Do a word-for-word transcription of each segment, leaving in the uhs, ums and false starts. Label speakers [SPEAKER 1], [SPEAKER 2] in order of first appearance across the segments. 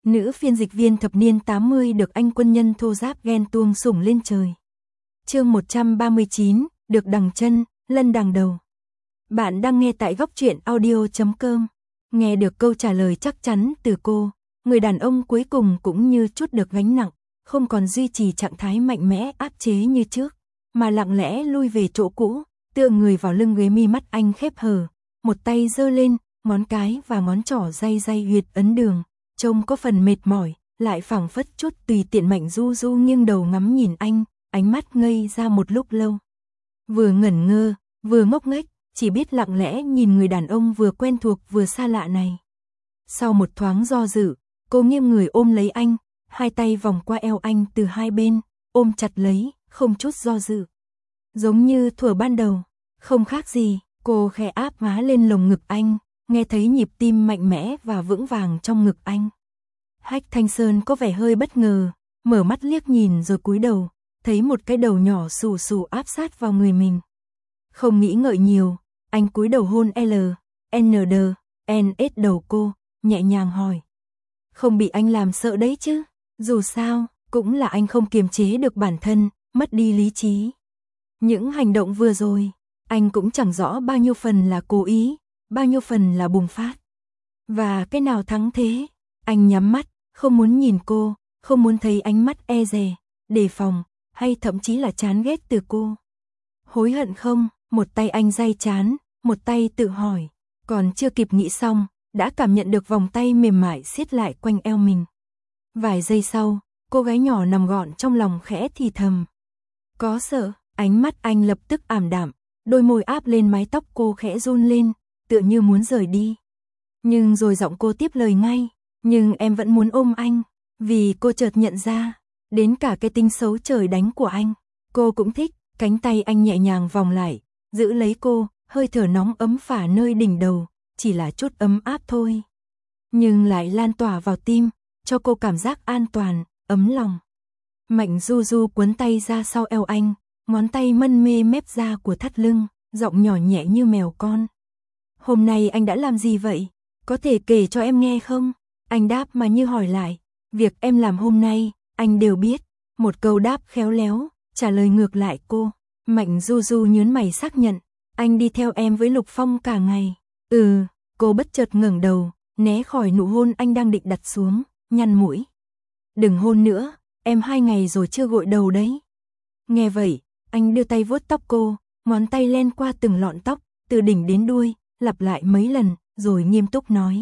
[SPEAKER 1] Nữ phiên dịch viên thập niên tám mươi được anh quân nhân thô giáp ghen tuông sủng lên trời. Chương một trăm ba mươi chín, được đằng chân, lân đằng đầu. Bạn đang nghe tại góc truyện audio chấm com. Nghe được câu trả lời chắc chắn từ cô, người đàn ông cuối cùng cũng như chút được gánh nặng, không còn duy trì trạng thái mạnh mẽ áp chế như trước, mà lặng lẽ lui về chỗ cũ, tựa người vào lưng ghế, mi mắt anh khép hờ, một tay giơ lên, ngón cái và ngón trỏ day day huyệt ấn đường, trông có phần mệt mỏi, lại phảng phất chút tùy tiện. Mạnh Du Du nghiêng đầu ngắm nhìn anh, ánh mắt ngây ra một lúc lâu. Vừa ngẩn ngơ, vừa ngốc nghếch, chỉ biết lặng lẽ nhìn người đàn ông vừa quen thuộc vừa xa lạ này. Sau một thoáng do dự, cô nghiêng người ôm lấy anh, hai tay vòng qua eo anh từ hai bên, ôm chặt lấy, không chút do dự. Giống như thuở ban đầu, không khác gì, cô khẽ áp má lên lồng ngực anh, nghe thấy nhịp tim mạnh mẽ và vững vàng trong ngực anh. Hách Thanh Sơn có vẻ hơi bất ngờ, mở mắt liếc nhìn rồi cúi đầu, thấy một cái đầu nhỏ xù xù áp sát vào người mình. Không nghĩ ngợi nhiều, anh cúi đầu hôn L, N D, N S đầu cô, nhẹ nhàng hỏi. Không bị anh làm sợ đấy chứ, dù sao, cũng là anh không kiềm chế được bản thân, mất đi lý trí. Những hành động vừa rồi, anh cũng chẳng rõ bao nhiêu phần là cố ý, bao nhiêu phần là bùng phát. Và cái nào thắng thế? Anh nhắm mắt, không muốn nhìn cô, không muốn thấy ánh mắt e dè, đề phòng, hay thậm chí là chán ghét từ cô. Hối hận không? Một tay anh day chán, một tay tự hỏi, còn chưa kịp nghĩ xong, đã cảm nhận được vòng tay mềm mại siết lại quanh eo mình. Vài giây sau, cô gái nhỏ nằm gọn trong lòng khẽ thì thầm. Có sợ? Ánh mắt anh lập tức ảm đạm, đôi môi áp lên mái tóc cô khẽ run lên, tựa như muốn rời đi. Nhưng rồi giọng cô tiếp lời ngay, nhưng em vẫn muốn ôm anh, vì cô chợt nhận ra, đến cả cái tính xấu trời đánh của anh, cô cũng thích. Cánh tay anh nhẹ nhàng vòng lại, giữ lấy cô, hơi thở nóng ấm phả nơi đỉnh đầu, chỉ là chút ấm áp thôi. Nhưng lại lan tỏa vào tim, cho cô cảm giác an toàn, ấm lòng. Mạnh Du Du cuốn tay ra sau eo anh, ngón tay mân mê mép da của thắt lưng, giọng nhỏ nhẹ như mèo con. Hôm nay anh đã làm gì vậy? Có thể kể cho em nghe không? Anh đáp mà như hỏi lại. Việc em làm hôm nay, anh đều biết. Một câu đáp khéo léo, trả lời ngược lại cô. Mạnh Du Du nhớn mày xác nhận. Anh đi theo em với Lục Phong cả ngày. Ừ, cô bất chợt ngẩng đầu, né khỏi nụ hôn anh đang định đặt xuống, nhăn mũi. Đừng hôn nữa, em hai ngày rồi chưa gội đầu đấy. Nghe vậy, anh đưa tay vuốt tóc cô, ngón tay len qua từng lọn tóc, từ đỉnh đến đuôi, lặp lại mấy lần, rồi nghiêm túc nói.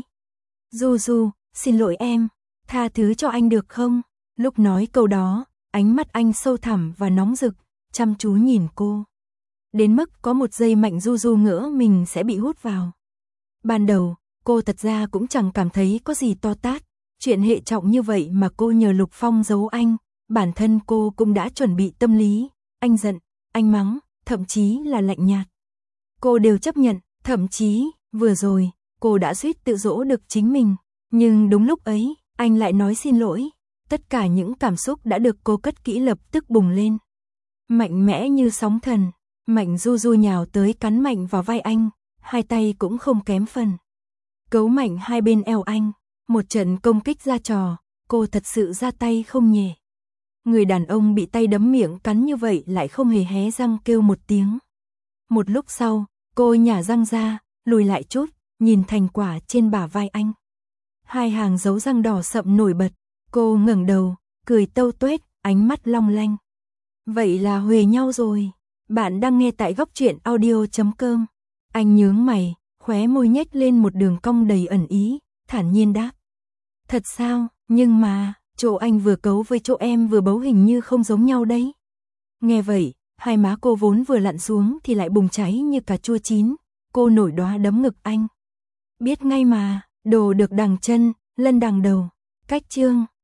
[SPEAKER 1] Du Du, xin lỗi em, tha thứ cho anh được không? Lúc nói câu đó, ánh mắt anh sâu thẳm và nóng rực, chăm chú nhìn cô. Đến mức có một giây Mạnh Du Du ngỡ mình sẽ bị hút vào. Ban đầu, cô thật ra cũng chẳng cảm thấy có gì to tát. Chuyện hệ trọng như vậy mà cô nhờ Lục Phong giấu anh, bản thân cô cũng đã chuẩn bị tâm lý. Anh giận, anh mắng, thậm chí là lạnh nhạt. Cô đều chấp nhận, thậm chí, vừa rồi, cô đã suýt tự dỗ được chính mình. Nhưng đúng lúc ấy, anh lại nói xin lỗi. Tất cả những cảm xúc đã được cô cất kỹ lập tức bùng lên. Mạnh mẽ như sóng thần, Mạnh Du Du nhào tới cắn mạnh vào vai anh, hai tay cũng không kém phần. Cấu mạnh hai bên eo anh, một trận công kích ra trò, cô thật sự ra tay không nhẹ. Người đàn ông bị tay đấm miệng cắn như vậy lại không hề hé răng kêu một tiếng. Một lúc sau, cô nhả răng ra, lùi lại chút, nhìn thành quả trên bả vai anh. Hai hàng dấu răng đỏ sậm nổi bật, cô ngẩng đầu, cười tâu tuét, ánh mắt long lanh. Vậy là huề nhau rồi. Bạn đang nghe tại góc truyện audio chấm com. Anh nhướng mày, khóe môi nhếch lên một đường cong đầy ẩn ý, thản nhiên đáp. Thật sao, nhưng mà, chỗ anh vừa cấu với chỗ em vừa bấu hình như không giống nhau đấy. Nghe vậy, hai má cô vốn vừa lặn xuống thì lại bùng cháy như cà chua chín, cô nổi đóa đấm ngực anh. Biết ngay mà, đồ được đằng chân, lân đằng đầu. Cách chương